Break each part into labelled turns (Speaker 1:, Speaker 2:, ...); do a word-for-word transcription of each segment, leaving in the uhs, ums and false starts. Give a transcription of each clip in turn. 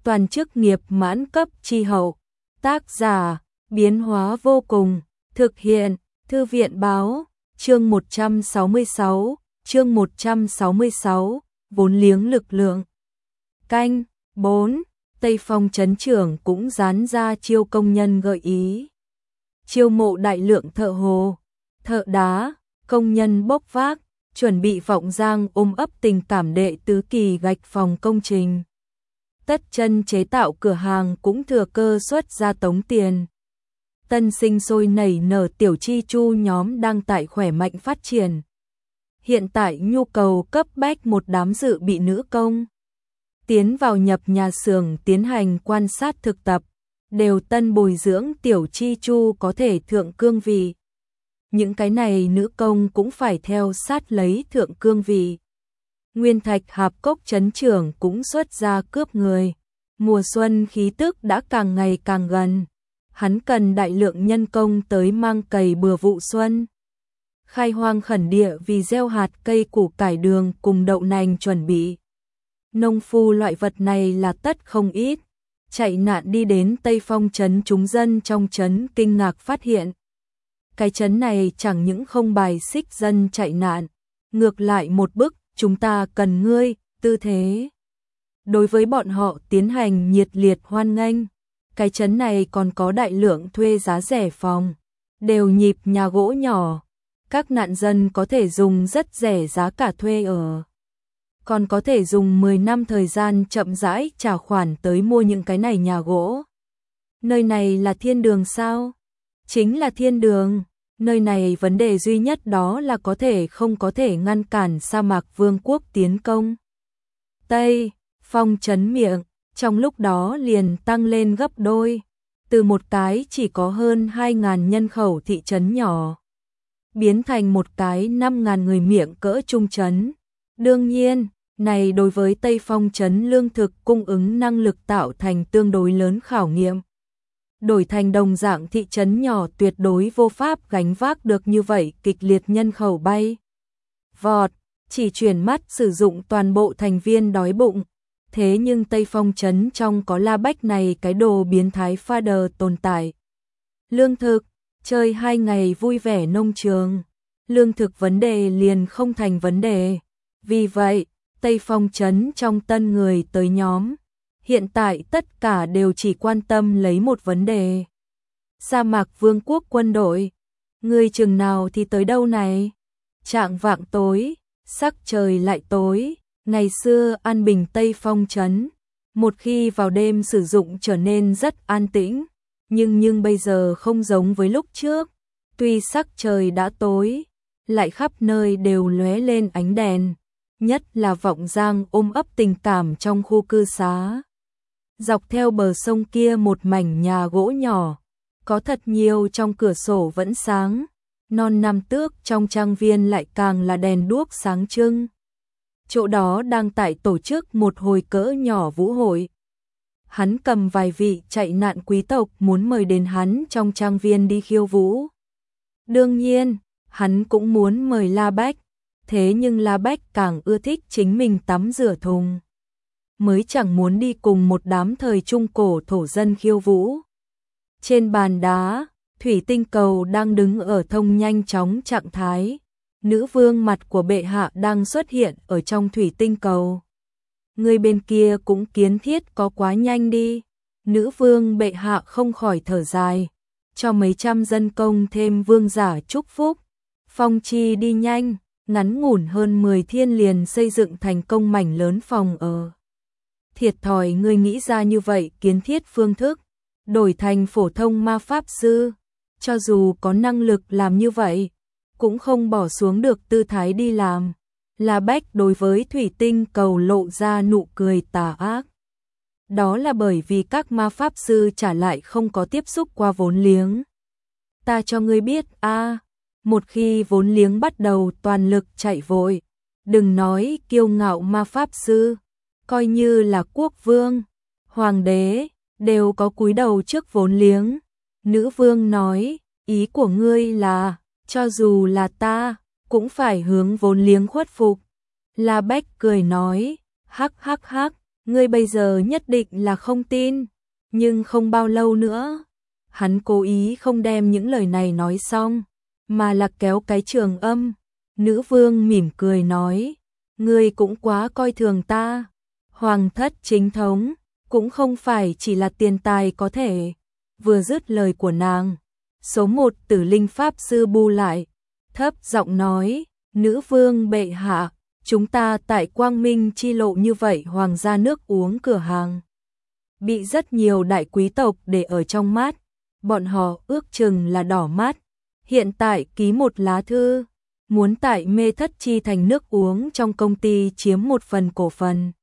Speaker 1: toàn chức nghiệp mãn cấp chi hậu. Tác giả, biến hóa vô cùng, thực hiện, Thư viện báo, chương một trăm sáu mươi sáu, chương một trăm sáu mươi sáu, vốn liếng lực lượng. Canh, bốn, Tây Phong trấn trưởng cũng dán ra chiêu công nhân gợi ý. Chiêu mộ đại lượng thợ hồ, thợ đá, công nhân bốc vác, chuẩn bị vọng giang ôm ấp tình cảm đệ tứ kỳ gạch phòng công trình. Tất chân chế tạo cửa hàng cũng thừa cơ xuất ra tống tiền. Tân sinh sôi nảy nở tiểu chi chu nhóm đang tại khỏe mạnh phát triển. Hiện tại nhu cầu cấp bách một đám dự bị nữ công. Tiến vào nhập nhà xưởng tiến hành quan sát thực tập, đều tân bồi dưỡng tiểu chi chu có thể thượng cương vị. Những cái này nữ công cũng phải theo sát lấy thượng cương vị. Nguyên Thạch Hạp Cốc trấn trưởng cũng xuất ra cướp người. Mùa xuân khí tức đã càng ngày càng gần. Hắn cần đại lượng nhân công tới mang cày bừa vụ xuân. Khai hoang khẩn địa vì gieo hạt cây củ cải đường cùng đậu nành chuẩn bị. Nông phu loại vật này là tất không ít. Chạy nạn đi đến Tây Phong trấn, chúng dân trong trấn kinh ngạc phát hiện. Cái trấn này chẳng những không bài xích dân chạy nạn, ngược lại một bức chúng ta cần ngươi, tư thế. Đối với bọn họ tiến hành nhiệt liệt hoan nghênh. Cái trấn này còn có đại lượng thuê giá rẻ phòng, đều nhịp nhà gỗ nhỏ. Các nạn dân có thể dùng rất rẻ giá cả thuê ở. Còn có thể dùng mười năm thời gian chậm rãi trả khoản tới mua những cái này nhà gỗ. Nơi này là thiên đường sao? Chính là thiên đường. Nơi này vấn đề duy nhất đó là có thể không có thể ngăn cản sa mạc vương quốc tiến công. Tây Phong trấn miệng, trong lúc đó liền tăng lên gấp đôi. Từ một cái chỉ có hơn hai nghìn nhân khẩu thị trấn nhỏ, biến thành một cái năm nghìn người miệng cỡ trung trấn. Đương nhiên, này đối với Tây Phong trấn lương thực cung ứng năng lực tạo thành tương đối lớn khảo nghiệm. Đổi thành đồng dạng thị trấn nhỏ tuyệt đối vô pháp gánh vác được như vậy kịch liệt nhân khẩu bay. Vọt, chỉ chuyển mắt sử dụng toàn bộ thành viên đói bụng. Thế nhưng Tây Phong trấn trong có La Bách này cái đồ biến thái pha đờ tồn tại. Lương thực, chơi hai ngày vui vẻ nông trường. Lương thực vấn đề liền không thành vấn đề. Vì vậy, Tây Phong trấn trong tân người tới nhóm. Hiện tại tất cả đều chỉ quan tâm lấy một vấn đề. Sa mạc vương quốc quân đội. Người chừng nào thì tới đâu này? Trạng vạng tối, sắc trời lại tối. Ngày xưa an bình Tây Phong trấn. Một khi vào đêm sử dụng trở nên rất an tĩnh. Nhưng nhưng bây giờ không giống với lúc trước. Tuy sắc trời đã tối, lại khắp nơi đều lóe lên ánh đèn. Nhất là vọng giang ôm ấp tình cảm trong khu cư xá. Dọc theo bờ sông kia một mảnh nhà gỗ nhỏ, có thật nhiều trong cửa sổ vẫn sáng, non năm tước trong trang viên lại càng là đèn đuốc sáng trưng. Chỗ đó đang tại tổ chức một hồi cỡ nhỏ vũ hội. Hắn cầm vài vị chạy nạn quý tộc muốn mời đến hắn trong trang viên đi khiêu vũ. Đương nhiên, hắn cũng muốn mời La Bách, thế nhưng La Bách càng ưa thích chính mình tắm rửa thùng. Mới chẳng muốn đi cùng một đám thời trung cổ thổ dân khiêu vũ. Trên bàn đá, thủy tinh cầu đang đứng ở thông nhanh chóng trạng thái. Nữ vương mặt của bệ hạ đang xuất hiện ở trong thủy tinh cầu. Người bên kia cũng kiến thiết có quá nhanh đi. Nữ vương bệ hạ không khỏi thở dài. Cho mấy trăm dân công thêm vương giả chúc phúc. Phong chi đi nhanh, ngắn ngủn hơn mười thiên liền xây dựng thành công mảnh lớn phòng ở. Thiệt thòi người nghĩ ra như vậy kiến thiết phương thức, đổi thành phổ thông ma pháp sư, cho dù có năng lực làm như vậy, cũng không bỏ xuống được tư thái đi làm. La Bách đối với thủy tinh cầu lộ ra nụ cười tà ác. Đó là bởi vì các ma pháp sư trả lại không có tiếp xúc qua vốn liếng. Ta cho ngươi biết a, một khi vốn liếng bắt đầu toàn lực chạy vội, đừng nói kiêu ngạo ma pháp sư, coi như là quốc vương, hoàng đế, đều có cúi đầu trước vốn liếng. Nữ vương nói, ý của ngươi là, cho dù là ta, cũng phải hướng vốn liếng khuất phục. La Bách cười nói, hắc hắc hắc, Ngươi bây giờ nhất định là không tin, nhưng không bao lâu nữa. Hắn cố ý không đem những lời này nói xong, mà là kéo cái trường âm. Nữ vương mỉm cười nói, ngươi cũng quá coi thường ta. Hoàng thất chính thống, cũng không phải chỉ là tiền tài có thể. Vừa dứt lời của nàng, số một Tử Linh Pháp Sư bu lại, thấp giọng nói, nữ vương bệ hạ, chúng ta tại Quang Minh chi lộ như vậy hoàng gia nước uống cửa hàng. Bị rất nhiều đại quý tộc để ở trong mắt, bọn họ ước chừng là đỏ mắt. Hiện tại ký một lá thư, muốn tại Mê Thất Chi thành nước uống trong công ty chiếm một phần cổ phần.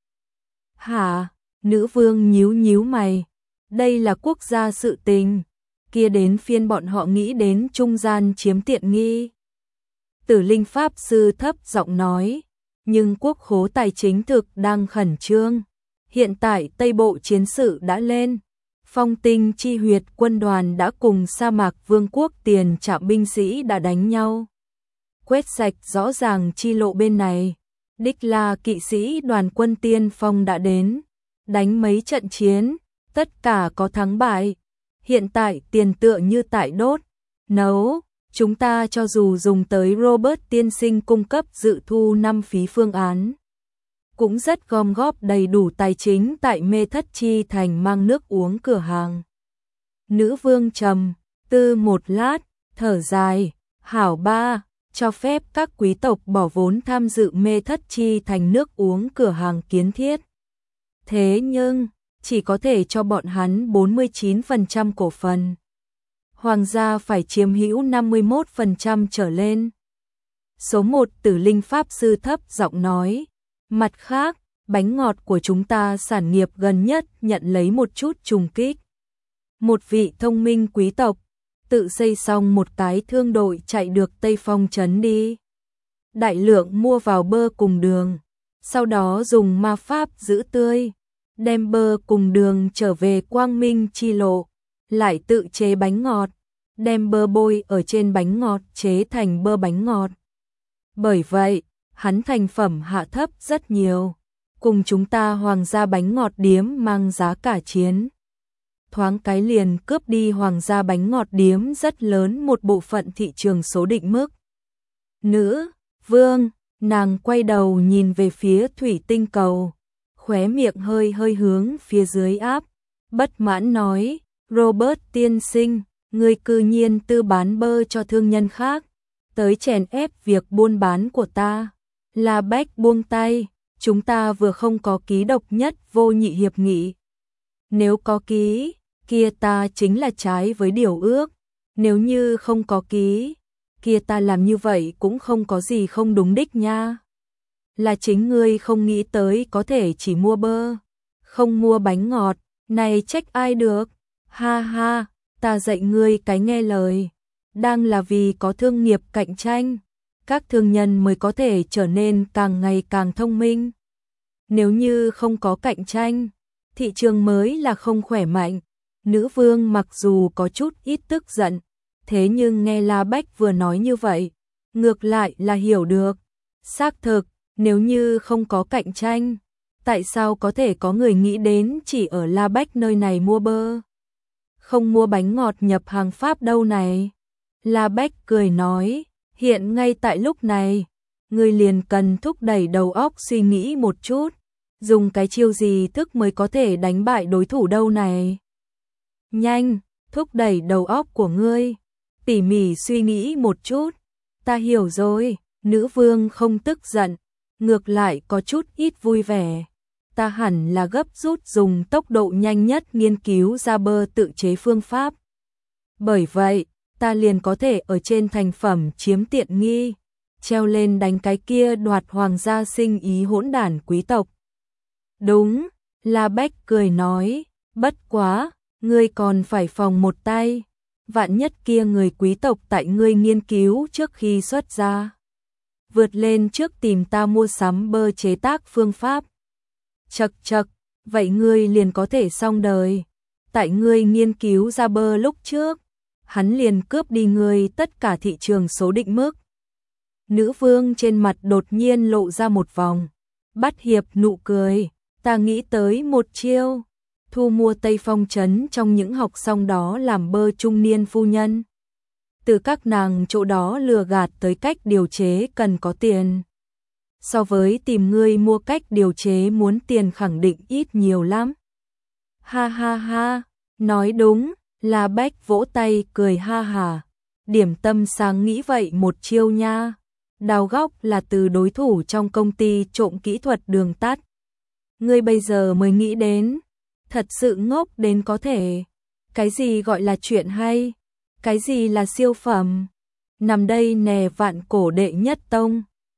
Speaker 1: Hả? Nữ vương nhíu nhíu mày. Đây là quốc gia sự tình, kia đến phiên bọn họ nghĩ đến trung gian chiếm tiện nghi. Tử Linh Pháp Sư thấp giọng nói, nhưng quốc khố tài chính thực đang khẩn trương. Hiện tại Tây Bộ chiến sự đã lên, Phong Tinh chi huyệt quân đoàn đã cùng sa mạc vương quốc tiền trạm binh sĩ đã đánh nhau. Quét sạch rõ ràng chi lộ bên này, đích là kỵ sĩ đoàn quân tiên phong đã đến, đánh mấy trận chiến, tất cả có thắng bại. Hiện tại tiền tựa như tại đốt, nấu, chúng ta cho dù dùng tới Robert tiên sinh cung cấp dự thu năm phí phương án, cũng rất gom góp đầy đủ tài chính tại Mê Thất Chi thành mang nước uống cửa hàng. Nữ vương trầm tư một lát, thở dài, hảo ba, cho phép các quý tộc bỏ vốn tham dự Mê Thất Chi thành nước uống cửa hàng kiến thiết. Thế nhưng, chỉ có thể cho bọn hắn bốn mươi chín phần trăm cổ phần. Hoàng gia phải chiếm hữu năm mươi mốt phần trăm trở lên. Số một Tử Linh Pháp Sư thấp giọng nói, mặt khác, bánh ngọt của chúng ta sản nghiệp gần nhất nhận lấy một chút trùng kích. Một vị thông minh quý tộc, tự xây xong một cái thương đội chạy được Tây Phong trấn đi. Đại lượng mua vào bơ cùng đường, sau đó dùng ma pháp giữ tươi, đem bơ cùng đường trở về Quang Minh chi lộ, lại tự chế bánh ngọt, đem bơ bôi ở trên bánh ngọt chế thành bơ bánh ngọt. Bởi vậy, hắn thành phẩm hạ thấp rất nhiều, cùng chúng ta hoàng gia bánh ngọt điếm mang giá cả chiến. Thoáng cái liền cướp đi hoàng gia bánh ngọt điếm rất lớn một bộ phận thị trường số định mức. Nữ vương, nàng quay đầu nhìn về phía thủy tinh cầu, khóe miệng hơi hơi hướng phía dưới áp, bất mãn nói, Robert tiên sinh, ngươi cư nhiên tư bán bơ cho thương nhân khác, tới chèn ép việc buôn bán của ta. La Bách buông tay, chúng ta vừa không có ký độc nhất vô nhị hiệp nghị. Nếu có ký, kia ta chính là trái với điều ước. Nếu như không có ký, kia ta làm như vậy cũng không có gì không đúng đích nha. Là chính ngươi không nghĩ tới có thể chỉ mua bơ, không mua bánh ngọt, này trách ai được. Ha ha, ta dạy ngươi cái nghe lời. Đang là vì có thương nghiệp cạnh tranh, các thương nhân mới có thể trở nên càng ngày càng thông minh. Nếu như không có cạnh tranh, thị trường mới là không khỏe mạnh. Nữ vương mặc dù có chút ít tức giận, thế nhưng nghe La Bách vừa nói như vậy, ngược lại là hiểu được. Xác thực, nếu như không có cạnh tranh, tại sao có thể có người nghĩ đến chỉ ở La Bách nơi này mua bơ, không mua bánh ngọt nhập hàng Pháp đâu này. La Bách cười nói, hiện ngay tại lúc này, người liền cần thúc đẩy đầu óc suy nghĩ một chút, dùng cái chiêu gì thức mới có thể đánh bại đối thủ đâu này. Nhanh, thúc đẩy đầu óc của ngươi, tỉ mỉ suy nghĩ một chút. Ta hiểu rồi. Nữ vương không tức giận, ngược lại có chút ít vui vẻ. Ta hẳn là gấp rút dùng tốc độ nhanh nhất nghiên cứu ra bơ tự chế phương pháp. Bởi vậy, ta liền có thể ở trên thành phẩm chiếm tiện nghi, treo lên đánh cái kia đoạt hoàng gia sinh ý hỗn đản quý tộc. Đúng, La Bách cười nói, bất quá, ngươi còn phải phòng một tay, vạn nhất kia người quý tộc tại ngươi nghiên cứu trước khi xuất ra, vượt lên trước tìm ta mua sắm bơ chế tác phương pháp. Chậc chậc, vậy ngươi liền có thể xong đời. Tại ngươi nghiên cứu ra bơ lúc trước, hắn liền cướp đi ngươi tất cả thị trường số định mức. Nữ vương trên mặt đột nhiên lộ ra một vòng bắt hiệp nụ cười, Ta nghĩ tới một chiêu, thu mua Tây Phong trấn trong những học xong đó làm bơ trung niên phu nhân. Từ các nàng chỗ đó lừa gạt tới cách điều chế cần có tiền. So với tìm ngươi mua cách điều chế muốn tiền khẳng định ít nhiều lắm. Ha ha ha, nói đúng, La Bách vỗ tay cười ha hà. Điểm tâm sáng nghĩ vậy một chiêu nha. Đào góc là từ đối thủ trong công ty trộm kỹ thuật đường tắt. Ngươi bây giờ mới nghĩ đến, thật sự ngốc đến có thể. Cái gì gọi là chuyện hay? Cái gì là siêu phẩm? Nằm đây nè vạn cổ đệ nhất tông.